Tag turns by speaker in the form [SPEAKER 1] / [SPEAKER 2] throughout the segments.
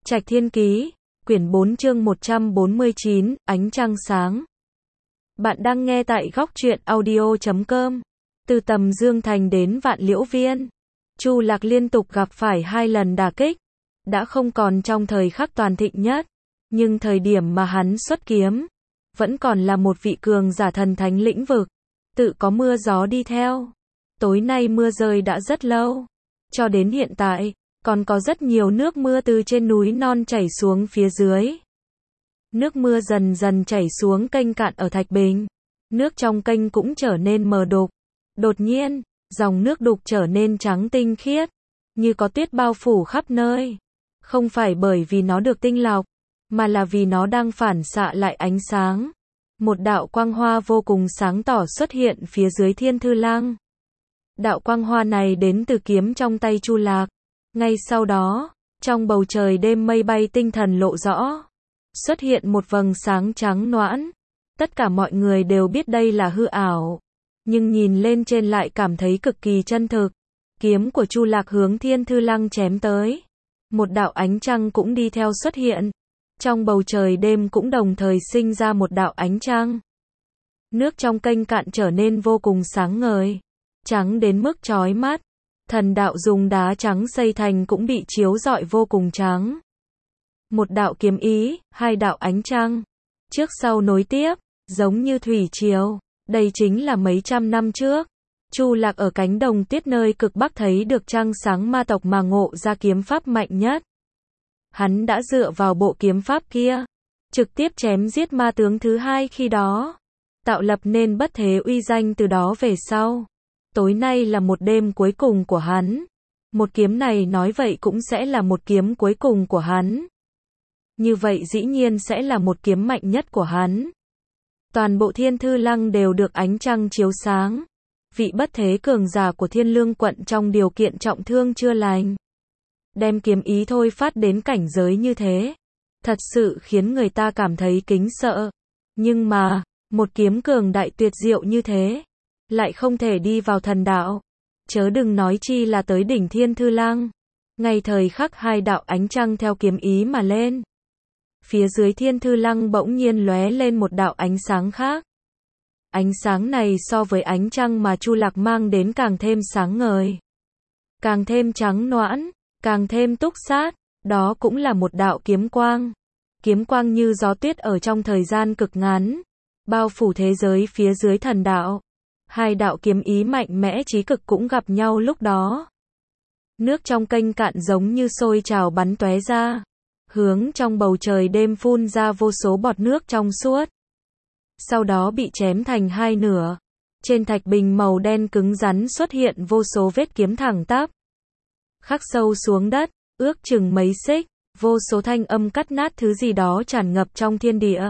[SPEAKER 1] Trạch Thiên Ký, quyển 4 chương 149, ánh trăng sáng. Bạn đang nghe tại góc truyện audio.com. Từ Tầm Dương Thành đến Vạn Liễu Viên, Chu Lạc liên tục gặp phải 2 lần đả kích, đã không còn trong thời khắc toàn thịnh nhất, nhưng thời điểm mà hắn xuất kiếm, vẫn còn là một vị cường giả thần thánh lĩnh vực, tự có mưa gió đi theo. Tối nay mưa rơi đã rất lâu, cho đến hiện tại, còn có rất nhiều nước mưa từ trên núi non chảy xuống phía dưới. Nước mưa dần dần chảy xuống kênh cạn ở Thạch Bình. Nước trong kênh cũng trở nên mờ đục. Đột nhiên, dòng nước đục trở nên trắng tinh khiết, như có tuyết bao phủ khắp nơi. Không phải bởi vì nó được tinh lọc, mà là vì nó đang phản xạ lại ánh sáng. Một đạo quang hoa vô cùng sáng tỏ xuất hiện phía dưới Thiên Thư Lăng. Đạo quang hoa này đến từ kiếm trong tay Chu Lạc. Ngay sau đó, trong bầu trời đêm mây bay tinh thần lộ rõ, xuất hiện một vầng sáng trắng noãn. Tất cả mọi người đều biết đây là hư ảo, nhưng nhìn lên trên lại cảm thấy cực kỳ chân thực. Kiếm của Chu Lạc hướng Thiên Thư Lăng chém tới. Một đạo ánh trăng cũng đi theo xuất hiện. Trong bầu trời đêm cũng đồng thời sinh ra một đạo ánh trăng. Nước trong kênh cạn trở nên vô cùng sáng ngời, trắng đến mức chói mắt. Thần đạo dùng đá trắng xây thành cũng bị chiếu rọi vô cùng trắng. Một đạo kiếm ý, 2 đạo ánh trăng, trước sau nối tiếp, giống như thủy triều. Đây chính là mấy trăm năm trước, Chu Lạc ở cánh đồng tuyết nơi cực bắc thấy được trăng sáng ma tộc mà ngộ ra kiếm pháp mạnh nhất. Hắn đã dựa vào bộ kiếm pháp kia, trực tiếp chém giết ma tướng thứ 2 khi đó, tạo lập nên bất thế uy danh từ đó về sau. Tối nay là một đêm cuối cùng của hắn. Một kiếm này nói vậy cũng sẽ là một kiếm cuối cùng của hắn. Như vậy dĩ nhiên sẽ là một kiếm mạnh nhất của hắn. Toàn bộ Thiên Thư Lăng đều được ánh trăng chiếu sáng. Vị bất thế cường giả của Thiên Lương quận trong điều kiện trọng thương chưa lành, đem kiếm ý thôi phát đến cảnh giới như thế, thật sự khiến người ta cảm thấy kính sợ. Nhưng mà, một kiếm cường đại tuyệt diệu như thế, lại không thể đi vào thần đạo, chớ đừng nói chi là tới đỉnh Thiên Thư Lăng. Ngay thời khắc 2 đạo ánh trăng theo kiếm ý mà lên, phía dưới Thiên Thư Lăng bỗng nhiên lóe lên một đạo ánh sáng khác. Ánh sáng này so với ánh trăng mà Chu Lạc mang đến càng thêm sáng ngời, càng thêm trắng noãn, càng thêm túc sát. Đó cũng là một đạo kiếm quang. Kiếm quang như gió tuyết ở trong thời gian cực ngắn, bao phủ thế giới phía dưới thần đạo. 2 đạo kiếm ý mạnh mẽ chí cực cũng gặp nhau lúc đó. Nước trong kênh cạn giống như sôi trào bắn tóe ra, hướng trong bầu trời đêm phun ra vô số bọt nước trong suốt. Sau đó bị chém thành 2 nửa. Trên thạch bình màu đen cứng rắn xuất hiện vô số vết kiếm thẳng tắp, khắc sâu xuống đất, ước chừng mấy xích. Vô số thanh âm cắt nát thứ gì đó tràn ngập trong thiên địa,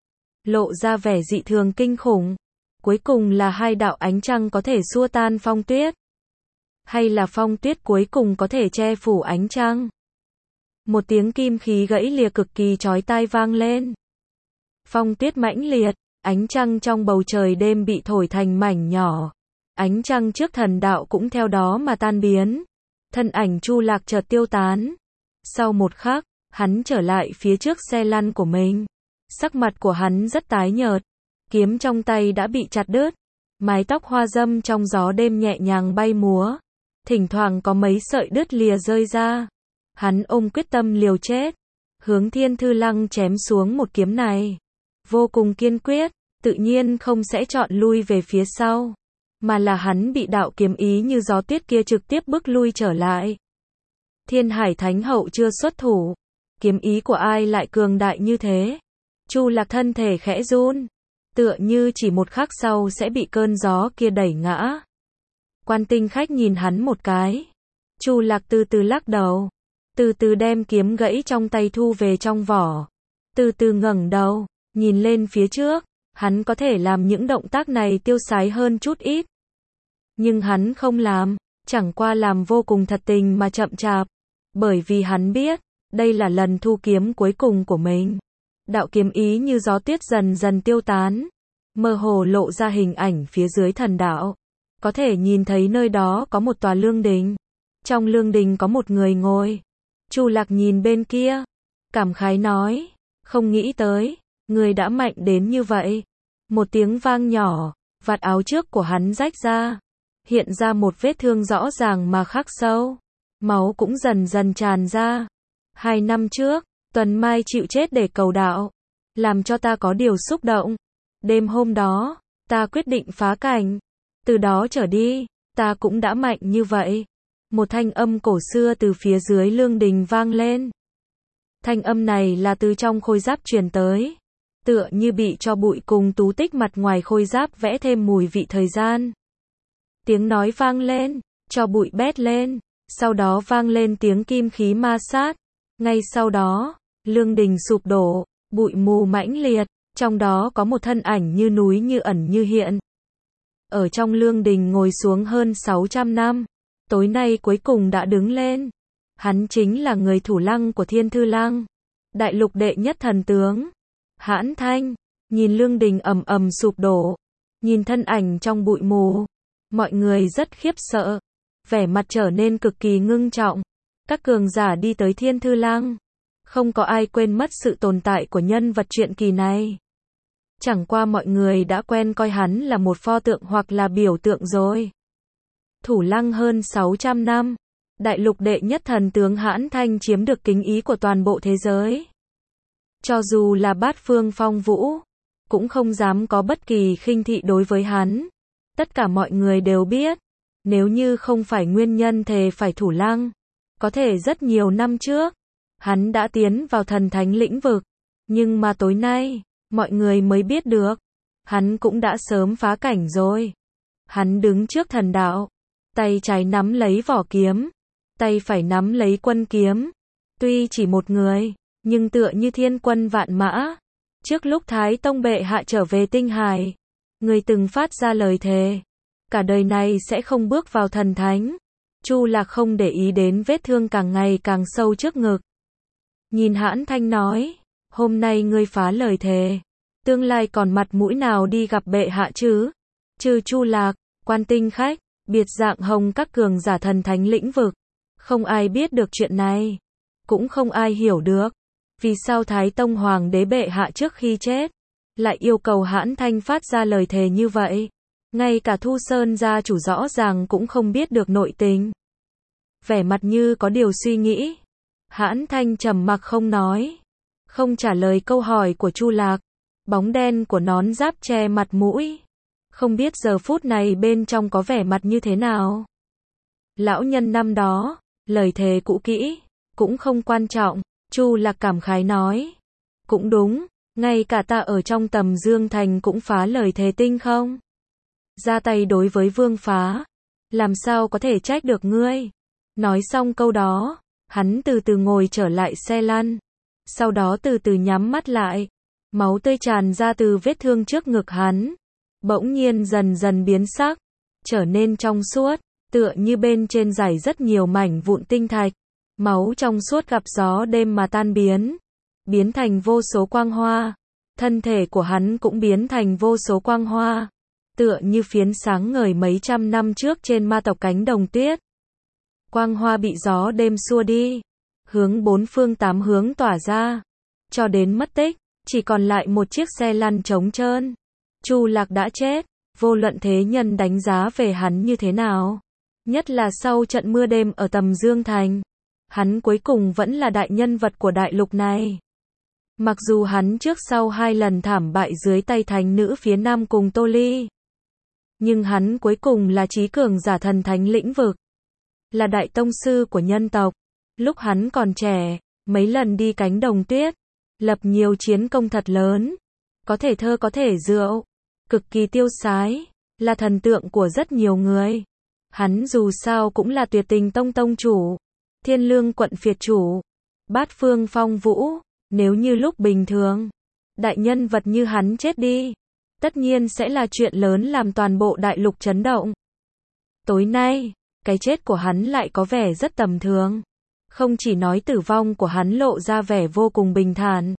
[SPEAKER 1] lộ ra vẻ dị thường kinh khủng. Cuối cùng là 2 đạo ánh trăng có thể xua tan phong tuyết, hay là phong tuyết cuối cùng có thể che phủ ánh trăng. Một tiếng kim khí gãy lìa cực kỳ chói tai vang lên. Phong tuyết mãnh liệt, ánh trăng trong bầu trời đêm bị thổi thành mảnh nhỏ. Ánh trăng trước thần đạo cũng theo đó mà tan biến. Thân ảnh Chu Lạc chợt tiêu tán. Sau một khắc, hắn trở lại phía trước xe lăn của mình. Sắc mặt của hắn rất tái nhợt. Kiếm trong tay đã bị chặt đứt. Mái tóc hoa dâm trong gió đêm nhẹ nhàng bay múa. Thỉnh thoảng có mấy sợi đứt lìa rơi ra. Hắn ôm quyết tâm liều chết, hướng Thiên Thư Lăng chém xuống một kiếm này. Vô cùng kiên quyết, tự nhiên không sẽ chọn lui về phía sau, mà là hắn bị đạo kiếm ý như gió tuyết kia trực tiếp bức lui trở lại. Thiên Hải Thánh Hậu chưa xuất thủ, kiếm ý của ai lại cường đại như thế? Chu Lạc thân thể khẽ run, tựa như chỉ một khắc sau sẽ bị cơn gió kia đẩy ngã. Quan Tinh Khách nhìn hắn một cái. Chu Lạc từ từ lắc đầu, từ từ đem kiếm gãy trong tay thu về trong vỏ, từ từ ngẩng đầu, nhìn lên phía trước. Hắn có thể làm những động tác này tiêu sái hơn chút ít, nhưng hắn không làm, chẳng qua làm vô cùng thật tình mà chậm chạp, bởi vì hắn biết, đây là lần thu kiếm cuối cùng của mình. Đạo kiếm ý như gió tuyết dần dần tiêu tán, mơ hồ lộ ra hình ảnh phía dưới thần đạo. Có thể nhìn thấy nơi đó có một tòa lương đình. Trong lương đình có một người ngồi. Chu Lạc nhìn bên kia, cảm khái nói, không nghĩ tới, người đã mạnh đến như vậy. Một tiếng vang nhỏ, vạt áo trước của hắn rách ra, hiện ra một vết thương rõ ràng mà khắc sâu. Máu cũng dần dần tràn ra. 2 năm trước, Tuần Mai chịu chết để cầu đạo, làm cho ta có điều xúc động. Đêm hôm đó, ta quyết định phá cảnh. Từ đó trở đi, ta cũng đã mạnh như vậy. Một thanh âm cổ xưa từ phía dưới lương đình vang lên. Thanh âm này là từ trong khôi giáp truyền tới, tựa như bị cho bụi cùng tú tích mặt ngoài khôi giáp vẽ thêm mùi vị thời gian. Tiếng nói vang lên, cho bụi bét lên, sau đó vang lên tiếng kim khí ma sát. Ngay sau đó, lương đình sụp đổ, bụi mù mãnh liệt, trong đó có một thân ảnh như núi như ẩn như hiện. Ở trong lương đình ngồi xuống hơn 600 năm, tối nay cuối cùng đã đứng lên. Hắn chính là người thủ lăng của Thiên Thư Lăng, đại lục đệ nhất thần tướng. Hãn Thanh, nhìn lương đình ầm ầm sụp đổ, nhìn thân ảnh trong bụi mù, mọi người rất khiếp sợ, vẻ mặt trở nên cực kỳ ngưng trọng. Các cường giả đi tới Thiên Thư Lăng, không có ai quên mất sự tồn tại của nhân vật truyện kỳ này. Chẳng qua mọi người đã quen coi hắn là một pho tượng hoặc là biểu tượng rồi. Thủ lăng hơn 600 năm, đại lục đệ nhất thần tướng Hãn Thanh chiếm được kính ý của toàn bộ thế giới. Cho dù là bát phương phong vũ, cũng không dám có bất kỳ khinh thị đối với hắn. Tất cả mọi người đều biết, nếu như không phải nguyên nhân thề phải thủ lăng, có thể rất nhiều năm trước, hắn đã tiến vào thần thánh lĩnh vực. Nhưng mà tối nay, mọi người mới biết được, hắn cũng đã sớm phá cảnh rồi. Hắn đứng trước thần đạo, tay trái nắm lấy vỏ kiếm, tay phải nắm lấy quân kiếm. Tuy chỉ một người, nhưng tựa như thiên quân vạn mã. Trước lúc Thái Tông bệ hạ trở về Tinh Hải, người từng phát ra lời thề, cả đời này sẽ không bước vào thần thánh. Chu Lạc không để ý đến vết thương càng ngày càng sâu trước ngực. Nhìn Hãn Thanh nói, hôm nay ngươi phá lời thề, tương lai còn mặt mũi nào đi gặp bệ hạ chứ? Trừ Chu Lạc, Quan Tinh Khách, biệt dạng hồng các cường giả thần thánh lĩnh vực, không ai biết được chuyện này, cũng không ai hiểu được vì sao Thái Tông Hoàng đế bệ hạ trước khi chết lại yêu cầu Hãn Thanh phát ra lời thề như vậy. Ngay cả Thu Sơn gia chủ rõ ràng cũng không biết được nội tình. Vẻ mặt như có điều suy nghĩ, Hãn Thanh trầm mặc không nói, không trả lời câu hỏi của Chu Lạc. Bóng đen của nón giáp che mặt mũi, không biết giờ phút này bên trong có vẻ mặt như thế nào. Lão nhân năm đó, lời thề cũ kỹ, cũng không quan trọng. Chu Lạc cảm khái nói, cũng đúng, ngay cả ta ở trong Tầm Dương Thành cũng phá lời thề tinh không ra tay đối với Vương Phá, làm sao có thể trách được ngươi. Nói xong câu đó, hắn từ từ ngồi trở lại xe lăn, sau đó từ từ nhắm mắt lại. Máu tươi tràn ra từ vết thương trước ngực hắn, bỗng nhiên dần dần biến sắc, trở nên trong suốt, tựa như bên trên dải rất nhiều mảnh vụn tinh thạch. Máu trong suốt gặp gió đêm mà tan biến, biến thành vô số quang hoa. Thân thể của hắn cũng biến thành vô số quang hoa, tựa như phiến sáng ngời mấy trăm năm trước trên ma tộc cánh đồng tuyết. Quang hoa bị gió đêm xua đi, hướng bốn phương tám hướng tỏa ra, cho đến mất tích, chỉ còn lại một chiếc xe lăn trống trơn. Chu Lạc đã chết, vô luận thế nhân đánh giá về hắn như thế nào, nhất là sau trận mưa đêm ở Tầm Dương Thành, hắn cuối cùng vẫn là đại nhân vật của đại lục này. Mặc dù hắn trước sau 2 lần thảm bại dưới tay thánh nữ phía Nam cùng Tô Ly, nhưng hắn cuối cùng là trí cường giả thần thánh lĩnh vực, là đại tông sư của nhân tộc. Lúc hắn còn trẻ, mấy lần đi cánh đồng tuyết, lập nhiều chiến công thật lớn, có thể thơ có thể rượu, cực kỳ tiêu sái, là thần tượng của rất nhiều người. Hắn dù sao cũng là Tuyệt Tình Tông tông chủ, Thiên Lương quận phiệt chủ, Bát Phương Phong Vũ. Nếu như lúc bình thường, đại nhân vật như hắn chết đi, tất nhiên sẽ là chuyện lớn làm toàn bộ đại lục chấn động. Tối nay, cái chết của hắn lại có vẻ rất tầm thường. Không chỉ nói tử vong của hắn lộ ra vẻ vô cùng bình thản,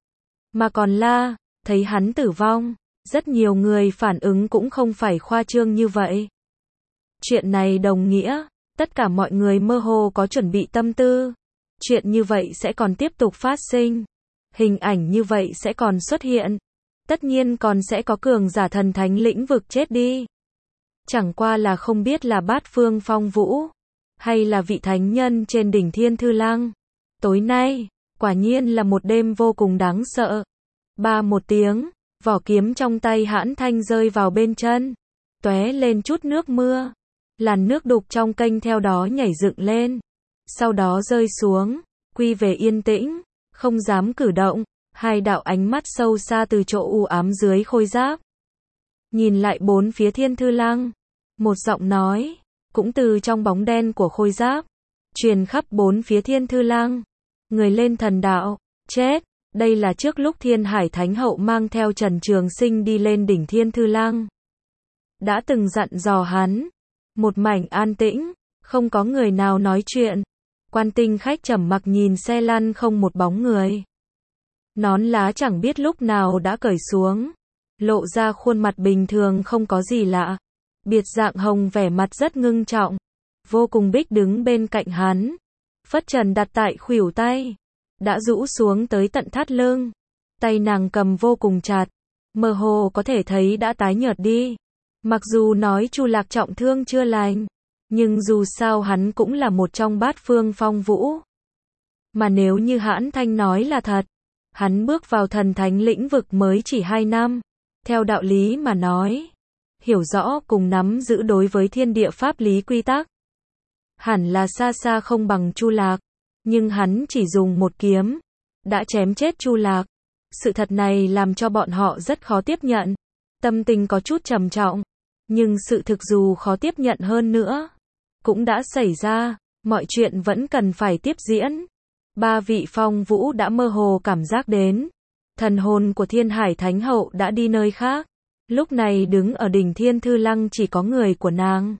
[SPEAKER 1] mà còn là, thấy hắn tử vong, rất nhiều người phản ứng cũng không phải khoa trương như vậy. Chuyện này đồng nghĩa, tất cả mọi người mơ hồ có chuẩn bị tâm tư. Chuyện như vậy sẽ còn tiếp tục phát sinh. Hình ảnh như vậy sẽ còn xuất hiện. Tất nhiên còn sẽ có cường giả thần thánh lĩnh vực chết đi. Chẳng qua là không biết là Bát Phương Phong Vũ, hay là vị thánh nhân trên đỉnh Thiên Thư Lăng. Tối nay, quả nhiên là một đêm vô cùng đáng sợ. Một tiếng, vỏ kiếm trong tay Hãn Thanh rơi vào bên chân, tóe lên chút nước mưa. Làn nước đục trong kênh theo đó nhảy dựng lên, sau đó rơi xuống, quy về yên tĩnh, không dám cử động. Hai đạo ánh mắt sâu xa từ chỗ u ám dưới khôi giáp nhìn lại bốn phía Thiên Thư Lăng. Một giọng nói cũng từ trong bóng đen của khôi giáp truyền khắp bốn phía Thiên Thư Lăng. Người lên thần đạo, chết. Đây là trước lúc Thiên Hải Thánh Hậu mang theo Trần Trường Sinh đi lên đỉnh Thiên Thư Lăng, đã từng dặn dò hắn. Một mảnh an tĩnh, không có người nào nói chuyện. Quan Tinh Khách trầm mặc nhìn xe lăn không một bóng người. Nón lá chẳng biết lúc nào đã cởi xuống, lộ ra khuôn mặt bình thường không có gì lạ. Biệt Dạng Hồng vẻ mặt rất ngưng trọng. Vô Cùng Bích đứng bên cạnh hắn, phất trần đặt tại khuỷu tay, đã rũ xuống tới tận thắt lưng. Tay nàng cầm vô cùng chặt, mơ hồ có thể thấy đã tái nhợt đi. Mặc dù nói Chu Lạc trọng thương chưa lành, nhưng dù sao hắn cũng là một trong Bát Phương Phong Vũ. Mà nếu như Hãn Thanh nói là thật, hắn bước vào thần thánh lĩnh vực mới chỉ 2 năm. Theo đạo lý mà nói, hiểu rõ cùng nắm giữ đối với thiên địa pháp lý quy tắc, hẳn là xa xa không bằng Chu Lạc. Nhưng hắn chỉ dùng một kiếm, đã chém chết Chu Lạc. Sự thật này làm cho bọn họ rất khó tiếp nhận. Tâm tình có chút trầm trọng. Nhưng sự thực dù khó tiếp nhận hơn nữa, cũng đã xảy ra. Mọi chuyện vẫn cần phải tiếp diễn. 3 vị Phong Vũ đã mơ hồ cảm giác đến. Thần hồn của Thiên Hải Thánh Hậu đã đi nơi khác. Lúc này đứng ở đỉnh Thiên Thư Lăng chỉ có người của nàng.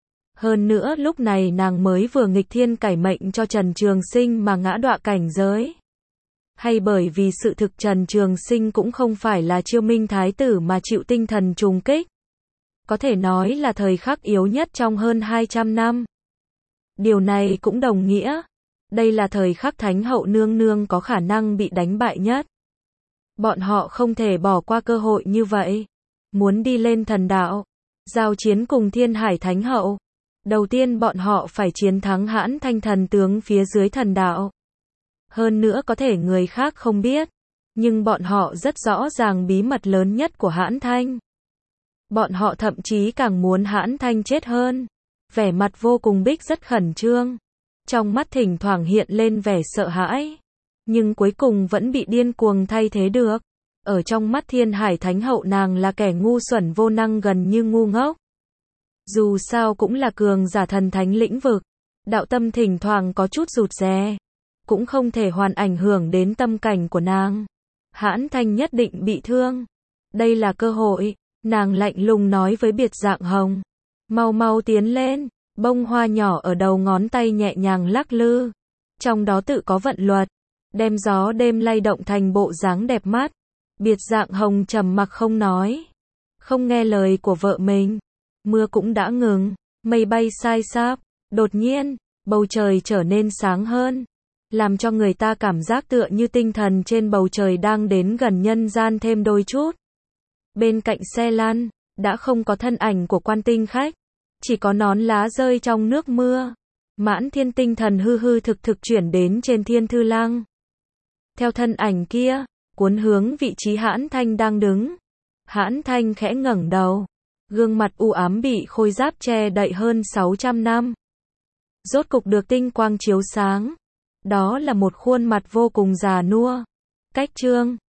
[SPEAKER 1] Hơn nữa lúc này nàng mới vừa nghịch thiên cải mệnh cho Trần Trường Sinh mà ngã đọa cảnh giới. Hay bởi vì sự thực Trần Trường Sinh cũng không phải là Chiêu Minh Thái tử mà chịu tinh thần trùng kích. Có thể nói là thời khắc yếu nhất trong hơn 200 năm. Điều này cũng đồng nghĩa, đây là thời khắc Thánh Hậu nương nương có khả năng bị đánh bại nhất. Bọn họ không thể bỏ qua cơ hội như vậy. Muốn đi lên thần đạo, giao chiến cùng Thiên Hải Thánh Hậu, đầu tiên bọn họ phải chiến thắng Hãn Thanh thần tướng phía dưới thần đạo. Hơn nữa có thể người khác không biết, nhưng bọn họ rất rõ ràng bí mật lớn nhất của Hãn Thanh. Bọn họ thậm chí càng muốn Hãn Thanh chết hơn. Vẻ mặt Vô Cùng Bích rất khẩn trương, trong mắt thỉnh thoảng hiện lên vẻ sợ hãi, nhưng cuối cùng vẫn bị điên cuồng thay thế được. Ở trong mắt Thiên Hải Thánh Hậu nàng là kẻ ngu xuẩn vô năng gần như ngu ngốc. Dù sao cũng là cường giả thần thánh lĩnh vực, đạo tâm thỉnh thoảng có chút rụt rè, cũng không thể hoàn ảnh hưởng đến tâm cảnh của nàng. Hãn Thanh nhất định bị thương. Đây là cơ hội, nàng lạnh lùng nói với Biệt Dạng Hồng. Mau mau tiến lên, bông hoa nhỏ ở đầu ngón tay nhẹ nhàng lắc lư. Trong đó tự có vận luật, đem gió đêm lay động thành bộ dáng đẹp mắt. Biệt Dạng Hồng trầm mặc không nói, không nghe lời của vợ mình. Mưa cũng đã ngừng, mây bay sai sáp. Đột nhiên, bầu trời trở nên sáng hơn, làm cho người ta cảm giác tựa như tinh thần trên bầu trời đang đến gần nhân gian thêm đôi chút. Bên cạnh xe lăn, đã không có thân ảnh của Quan Tinh Khách, chỉ có nón lá rơi trong nước mưa. Mãn Thiên tinh thần hư hư thực thực chuyển đến trên Thiên Thư Lăng. Theo thân ảnh kia, cuốn hướng vị trí Hãn Thanh đang đứng. Hãn Thanh khẽ ngẩng đầu, gương mặt u ám bị khôi giáp che đậy hơn 600 năm. Rốt cục được tinh quang chiếu sáng. Đó là một khuôn mặt vô cùng già nua, cách trương,